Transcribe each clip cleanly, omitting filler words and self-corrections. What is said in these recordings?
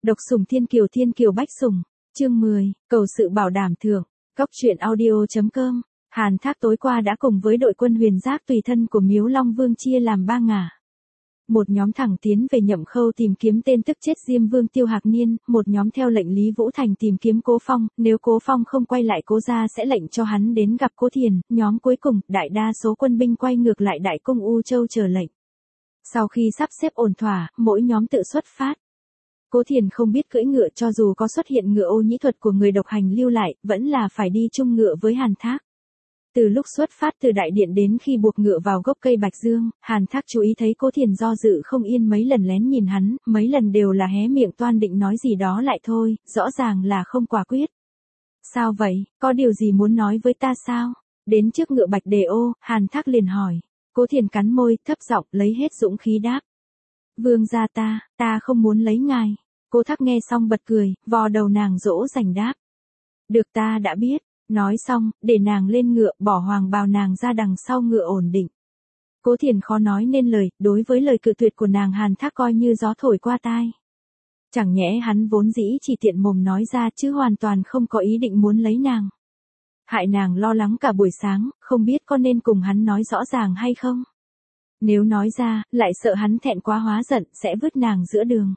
Độc sủng thiên kiều bách sủng, chương 10, cầu sự bảo đảm thưởng, Cốc truyện audio.com. Hàn Thác tối qua đã cùng với đội quân huyền giác tùy thân của Miếu Long Vương chia làm 3 ngả. Một nhóm thẳng tiến về Nhậm Khâu tìm kiếm tên tức chết Diêm Vương Tiêu Hạc Niên, một nhóm theo lệnh Lý Vũ Thành tìm kiếm Cố Phong, nếu Cố Phong không quay lại Cố gia sẽ lệnh cho hắn đến gặp Cố Thiền, nhóm cuối cùng, đại đa số quân binh quay ngược lại Đại Cung U Châu chờ lệnh. Sau khi sắp xếp ổn thỏa, mỗi nhóm tự xuất phát. Cố Thiền không biết cưỡi ngựa, cho dù có xuất hiện ngựa ô nhĩ thuật của người độc hành lưu lại, vẫn là phải đi chung ngựa với Hàn Thác. Từ lúc xuất phát từ đại điện đến khi buộc ngựa vào gốc cây bạch dương, Hàn Thác chú ý thấy Cố Thiền do dự không yên, mấy lần lén nhìn hắn, mấy lần đều là hé miệng toan định nói gì đó lại thôi, rõ ràng là không quả quyết. Sao vậy, có điều gì muốn nói với ta sao? Đến trước ngựa bạch đề ô, Hàn Thác liền hỏi. Cố Thiền cắn môi, thấp giọng lấy hết dũng khí đáp. Vương gia ta không muốn lấy ngài. Cố Thác nghe xong bật cười, vò đầu nàng dỗ dành đáp. Được, ta đã biết. Nói xong, để nàng lên ngựa, bỏ hoàng bào nàng ra đằng sau ngựa ổn định. Cố Thiền khó nói nên lời, đối với lời cự tuyệt của nàng Hàn Thác coi như gió thổi qua tai. Chẳng nhẽ hắn vốn dĩ chỉ tiện mồm nói ra chứ hoàn toàn không có ý định muốn lấy nàng. Hại nàng lo lắng cả buổi sáng, không biết có nên cùng hắn nói rõ ràng hay không. Nếu nói ra, lại sợ hắn thẹn quá hóa giận, sẽ vứt nàng giữa đường.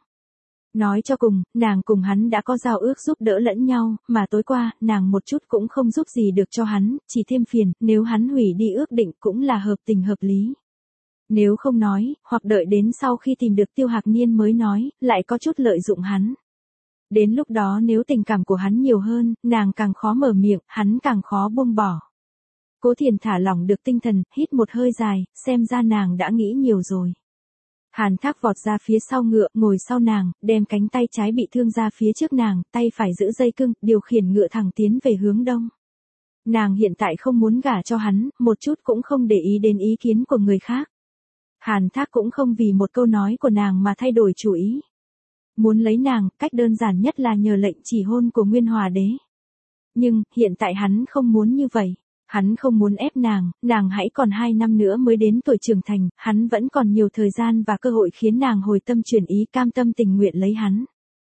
Nói cho cùng, nàng cùng hắn đã có giao ước giúp đỡ lẫn nhau, mà tối qua, nàng một chút cũng không giúp gì được cho hắn, chỉ thêm phiền, nếu hắn hủy đi ước định cũng là hợp tình hợp lý. Nếu không nói, hoặc đợi đến sau khi tìm được Tiêu Hạc Niên mới nói, lại có chút lợi dụng hắn. Đến lúc đó nếu tình cảm của hắn nhiều hơn, nàng càng khó mở miệng, hắn càng khó buông bỏ. Cố Thiền thả lỏng được tinh thần, hít một hơi dài, xem ra nàng đã nghĩ nhiều rồi. Hàn Thác vọt ra phía sau ngựa, ngồi sau nàng, đem cánh tay trái bị thương ra phía trước nàng, tay phải giữ dây cưng, điều khiển ngựa thẳng tiến về hướng đông. Nàng hiện tại không muốn gả cho hắn, một chút cũng không để ý đến ý kiến của người khác. Hàn Thác cũng không vì một câu nói của nàng mà thay đổi chủ ý. Muốn lấy nàng, cách đơn giản nhất là nhờ lệnh chỉ hôn của Nguyên Hòa Đế. Nhưng, hiện tại hắn không muốn như vậy. Hắn không muốn ép nàng hãy còn 2 năm nữa mới đến tuổi trưởng thành, hắn vẫn còn nhiều thời gian và cơ hội khiến nàng hồi tâm chuyển ý, cam tâm tình nguyện lấy hắn.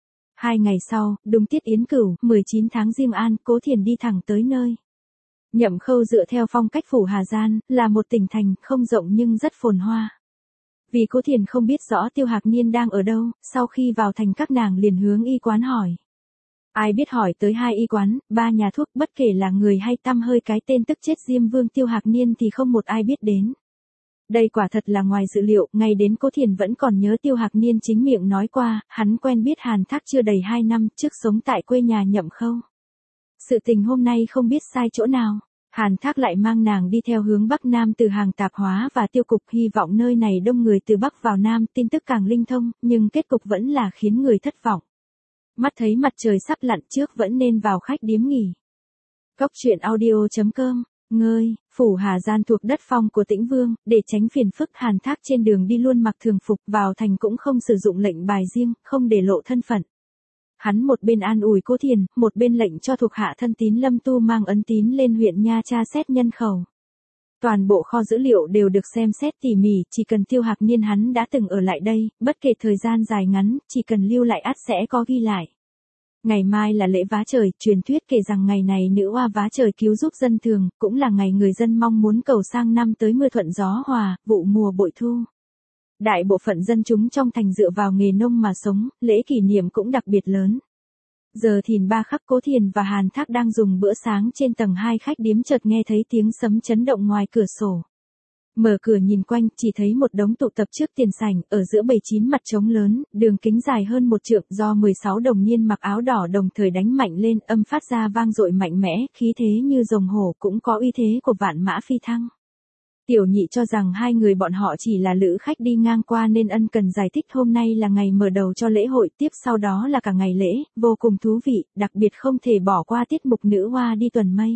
2 ngày sau, đúng tiết Yến Cửu, 19 tháng Giêng An, Cố Thiền đi thẳng tới nơi. Nhậm Khâu dựa theo phong cách phủ Hà Gian, là một tỉnh thành, không rộng nhưng rất phồn hoa. Vì Cố Thiền không biết rõ Tiêu Hạc Niên đang ở đâu, sau khi vào thành các nàng liền hướng y quán hỏi. Ai biết hỏi tới 2 y quán, 3 nhà thuốc, bất kể là người hay tăm hơi cái tên tức chết Diêm Vương Tiêu Hạc Niên thì không một ai biết đến. Đây quả thật là ngoài dự liệu, ngay đến Cố Thiền vẫn còn nhớ Tiêu Hạc Niên chính miệng nói qua, hắn quen biết Hàn Thác chưa đầy 2 năm trước sống tại quê nhà Nhậm Khâu. Sự tình hôm nay không biết sai chỗ nào, Hàn Thác lại mang nàng đi theo hướng Bắc Nam từ hàng tạp hóa và tiêu cục, hy vọng nơi này đông người từ Bắc vào Nam, tin tức càng linh thông, nhưng kết cục vẫn là khiến người thất vọng. Mắt thấy mặt trời sắp lặn, trước vẫn nên vào khách điếm nghỉ. Cốc truyện audio.com. Ngơi, phủ Hà Gian thuộc đất phong của Tĩnh Vương, để tránh phiền phức Hàn Thác trên đường đi luôn mặc thường phục, vào thành cũng không sử dụng lệnh bài riêng, không để lộ thân phận. Hắn một bên an ủi Cố Thiền, một bên lệnh cho thuộc hạ thân tín Lâm Tu mang ấn tín lên huyện Nha tra xét nhân khẩu. Toàn bộ kho dữ liệu đều được xem xét tỉ mỉ, chỉ cần Tiêu Hạc Niên hắn đã từng ở lại đây, bất kể thời gian dài ngắn, chỉ cần lưu lại ắt sẽ có ghi lại. Ngày mai là lễ vá trời, truyền thuyết kể rằng ngày này nữ oa vá trời cứu giúp dân thường, cũng là ngày người dân mong muốn cầu sang năm tới mưa thuận gió hòa, vụ mùa bội thu. Đại bộ phận dân chúng trong thành dựa vào nghề nông mà sống, lễ kỷ niệm cũng đặc biệt lớn. Giờ thìn 3 khắc, Cố Thiền và Hàn Thác đang dùng bữa sáng trên tầng 2 khách điếm, chợt nghe thấy tiếng sấm chấn động ngoài cửa sổ. Mở cửa nhìn quanh, chỉ thấy một đống tụ tập trước tiền sảnh, ở giữa bày 9 mặt trống lớn, đường kính dài hơn 1 trượng, do 16 đồng niên mặc áo đỏ đồng thời đánh mạnh lên, âm phát ra vang dội mạnh mẽ, khí thế như rồng hổ, cũng có uy thế của vạn mã phi thăng. Tiểu nhị cho rằng 2 người bọn họ chỉ là lữ khách đi ngang qua nên ân cần giải thích hôm nay là ngày mở đầu cho lễ hội, tiếp sau đó là cả ngày lễ, vô cùng thú vị, đặc biệt không thể bỏ qua tiết mục nữ oa đi tuần mây.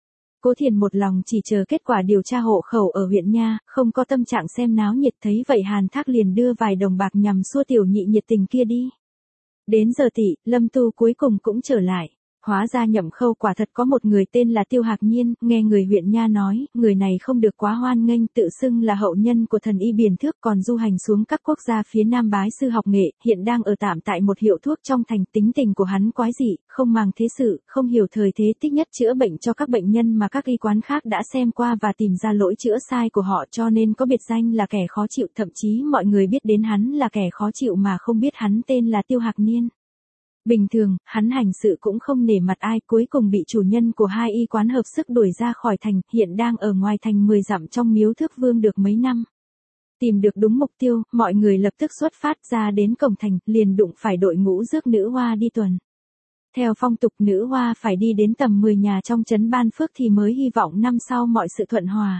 Cố Thiền một lòng chỉ chờ kết quả điều tra hộ khẩu ở huyện Nha, không có tâm trạng xem náo nhiệt, thấy vậy Hàn Thác liền đưa vài đồng bạc nhằm xua tiểu nhị nhiệt tình kia đi. Đến giờ Lâm Tu cuối cùng cũng trở lại. Hóa ra Nhậm Khâu quả thật có một người tên là Tiêu Hạc Nhiên, nghe người huyện nha nói, người này không được quá hoan nghênh, tự xưng là hậu nhân của thần y Biền Thước, còn du hành xuống các quốc gia phía Nam bái sư học nghệ, hiện đang ở tạm tại một hiệu thuốc trong thành. Tính tình của hắn quái dị, không màng thế sự, không hiểu thời thế, thích nhất chữa bệnh cho các bệnh nhân mà các y quán khác đã xem qua và tìm ra lỗi chữa sai của họ, cho nên có biệt danh là kẻ khó chịu, thậm chí mọi người biết đến hắn là kẻ khó chịu mà không biết hắn tên là Tiêu Hạc Niên. Bình thường, hắn hành sự cũng không nể mặt ai, cuối cùng bị chủ nhân của hai y quán hợp sức đuổi ra khỏi thành, hiện đang ở ngoài thành 10 dặm trong Miếu Thước Vương được mấy năm. Tìm được đúng mục tiêu, mọi người lập tức xuất phát ra đến cổng thành, liền đụng phải đội ngũ rước nữ hoa đi tuần. Theo phong tục, nữ hoa phải đi đến tầm 10 nhà trong trấn Ban Phước thì mới hy vọng năm sau mọi sự thuận hòa.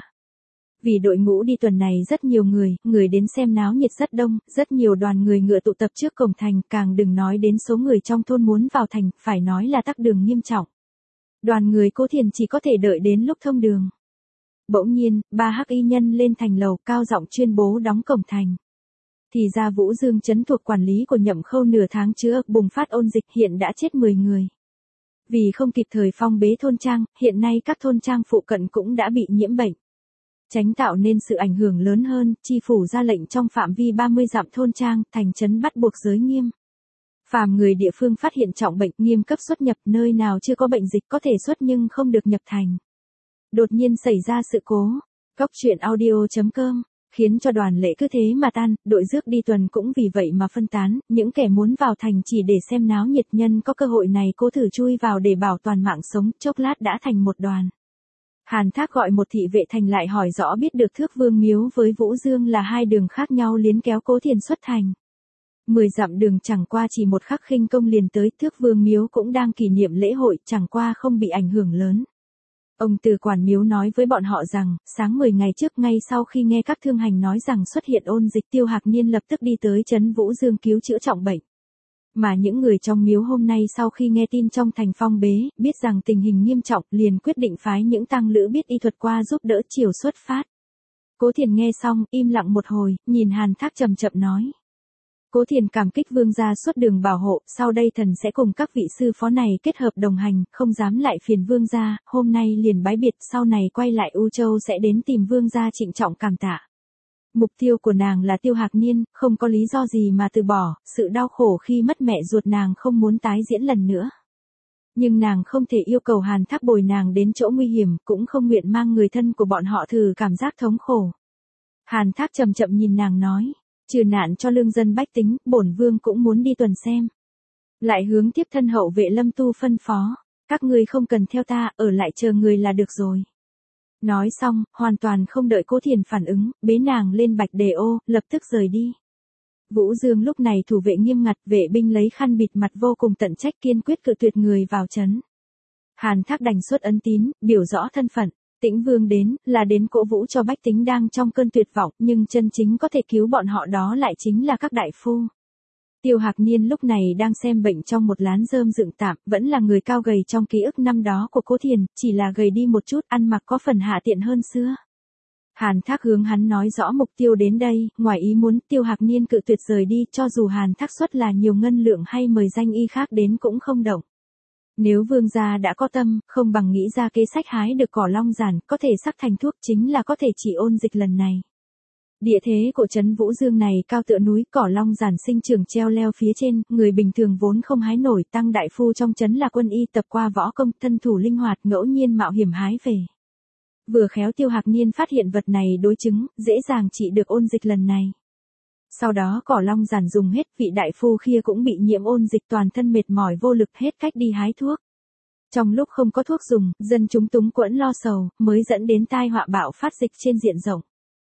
Vì đội ngũ đi tuần này rất nhiều người đến xem náo nhiệt rất đông, rất nhiều đoàn người ngựa tụ tập trước cổng thành, càng đừng nói đến số người trong thôn muốn vào thành, phải nói là tắc đường nghiêm trọng. Đoàn người Cố Thiền chỉ có thể đợi đến lúc thông đường. Bỗng nhiên, 3 hắc y nhân lên thành lầu, cao giọng tuyên bố đóng cổng thành. Thì ra Vũ Dương trấn thuộc quản lý của Nhậm Khâu nửa tháng trước bùng phát ôn dịch, hiện đã chết 10 người. Vì không kịp thời phong bế thôn trang, hiện nay các thôn trang phụ cận cũng đã bị nhiễm bệnh. Tránh tạo nên sự ảnh hưởng lớn hơn, chi phủ ra lệnh trong phạm vi 30 dặm thôn trang, thành trấn bắt buộc giới nghiêm. Phàm người địa phương phát hiện trọng bệnh, nghiêm cấp xuất nhập, nơi nào chưa có bệnh dịch có thể xuất nhưng không được nhập thành. Đột nhiên xảy ra sự cố. Góc truyện audio.com khiến cho đoàn lễ cứ thế mà tan, đội rước đi tuần cũng vì vậy mà phân tán, những kẻ muốn vào thành chỉ để xem náo nhiệt, nhân có cơ hội này cố thử chui vào để bảo toàn mạng sống, chốc lát đã thành một đoàn. Hàn Thác gọi một thị vệ thành lại hỏi rõ, biết được Thước Vương Miếu với Vũ Dương là hai đường khác nhau, liến kéo Cố Thiền xuất thành. 10 dặm đường chẳng qua chỉ một khắc khinh công liền tới, Thước Vương Miếu cũng đang kỷ niệm lễ hội, chẳng qua không bị ảnh hưởng lớn. Ông từ quản miếu nói với bọn họ rằng, sáng 10 ngày trước, ngay sau khi nghe các thương hành nói rằng xuất hiện ôn dịch, Tiêu Hạc Niên lập tức đi tới trấn Vũ Dương cứu chữa trọng bệnh. Mà những người trong miếu hôm nay sau khi nghe tin trong thành phong bế, biết rằng tình hình nghiêm trọng, liền quyết định phái những tăng lữ biết y thuật qua giúp đỡ chiều xuất phát. Cố Thiền nghe xong, im lặng một hồi, nhìn Hàn Thác chậm chậm nói. Cố Thiền cảm kích vương gia suốt đường bảo hộ, sau đây thần sẽ cùng các vị sư phó này kết hợp đồng hành, không dám lại phiền vương gia, hôm nay liền bái biệt, sau này quay lại U Châu sẽ đến tìm vương gia trịnh trọng cảm tạ. Mục tiêu của nàng là Tiêu Hạc Niên, không có lý do gì mà từ bỏ, sự đau khổ khi mất mẹ ruột nàng không muốn tái diễn lần nữa. Nhưng nàng không thể yêu cầu Hàn Thác bồi nàng đến chỗ nguy hiểm, cũng không nguyện mang người thân của bọn họ thử cảm giác thống khổ. Hàn Thác chậm chậm nhìn nàng nói, trừ nạn cho lương dân bách tính, bổn vương cũng muốn đi tuần xem. Lại hướng tiếp thân hậu vệ Lâm Tu phân phó, các ngươi không cần theo ta, ở lại chờ người là được rồi. Nói xong, hoàn toàn không đợi Cố Thiền phản ứng, bế nàng lên bạch đề ô, lập tức rời đi. Vũ Dương lúc này thủ vệ nghiêm ngặt, vệ binh lấy khăn bịt mặt vô cùng tận trách, kiên quyết cự tuyệt người vào trấn. Hàn Thác đành xuất ấn tín, biểu rõ thân phận. Tĩnh Vương đến, là đến cổ vũ cho bách tính đang trong cơn tuyệt vọng, nhưng chân chính có thể cứu bọn họ đó lại chính là các đại phu. Tiêu Hạc Niên lúc này đang xem bệnh trong một lán rơm dựng tạm, vẫn là người cao gầy trong ký ức năm đó của Cố Thiền, chỉ là gầy đi một chút, ăn mặc có phần hạ tiện hơn xưa. Hàn Thác hướng hắn nói rõ mục tiêu đến đây, ngoài ý muốn, Tiêu Hạc Niên cự tuyệt rời đi, cho dù Hàn Thác xuất là nhiều ngân lượng hay mời danh y khác đến cũng không động. Nếu vương gia đã có tâm, không bằng nghĩ ra kế sách hái được cỏ long giản, có thể sắc thành thuốc, chính là có thể trị ôn dịch lần này. Địa thế của trấn Vũ Dương này cao tựa núi, cỏ long giản sinh trưởng treo leo phía trên, người bình thường vốn không hái nổi, tăng đại phu trong trấn là quân y tập qua võ công, thân thủ linh hoạt, ngẫu nhiên mạo hiểm hái về. Vừa khéo Tiêu Hạc Niên phát hiện vật này đối chứng, dễ dàng trị được ôn dịch lần này. Sau đó cỏ long giản dùng hết, vị đại phu kia cũng bị nhiễm ôn dịch, toàn thân mệt mỏi vô lực, hết cách đi hái thuốc. Trong lúc không có thuốc dùng, dân chúng túng quẫn lo sầu, mới dẫn đến tai họa bạo phát dịch trên diện rộng.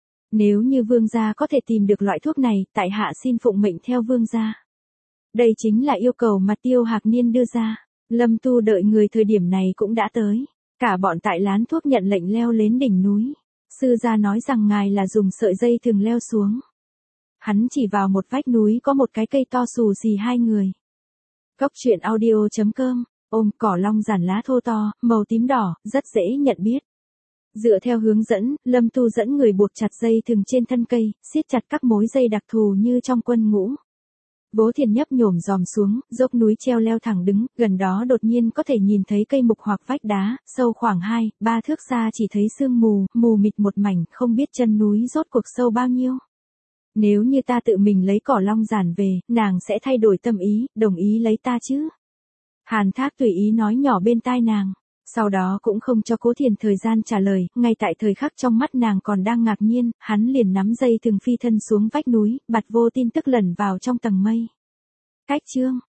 Nếu như vương gia có thể tìm được loại thuốc này, tại hạ xin phụng mệnh theo vương gia. Đây chính là yêu cầu mà Tiêu Hạc Niên đưa ra. Lâm Tu đợi người thời điểm này cũng đã tới. Cả bọn tại lán thuốc nhận lệnh leo lên đỉnh núi. Sư gia nói rằng ngài là dùng sợi dây thừng leo xuống. Hắn chỉ vào một vách núi có một cái cây to xù xì hai người. Góc truyện audio.com, ôm cỏ long giản lá thô to, màu tím đỏ, rất dễ nhận biết. Dựa theo hướng dẫn, Lâm Tu dẫn người buộc chặt dây thừng trên thân cây, siết chặt các mối dây đặc thù như trong quân ngũ. Bố Thiền nhấp nhổm dòm xuống, dốc núi treo leo thẳng đứng, gần đó đột nhiên có thể nhìn thấy cây mục hoặc vách đá, sâu khoảng 2-3 thước xa chỉ thấy sương mù, mù mịt một mảnh, không biết chân núi rốt cuộc sâu bao nhiêu. Nếu như ta tự mình lấy cỏ long giản về, nàng sẽ thay đổi tâm ý, đồng ý lấy ta chứ? Hàn Thác tùy ý nói nhỏ bên tai nàng. Sau đó cũng không cho Cố Thiền thời gian trả lời, ngay tại thời khắc trong mắt nàng còn đang ngạc nhiên, hắn liền nắm dây thừng phi thân xuống vách núi, bặt vô tin tức lẩn vào trong tầng mây. Cách chương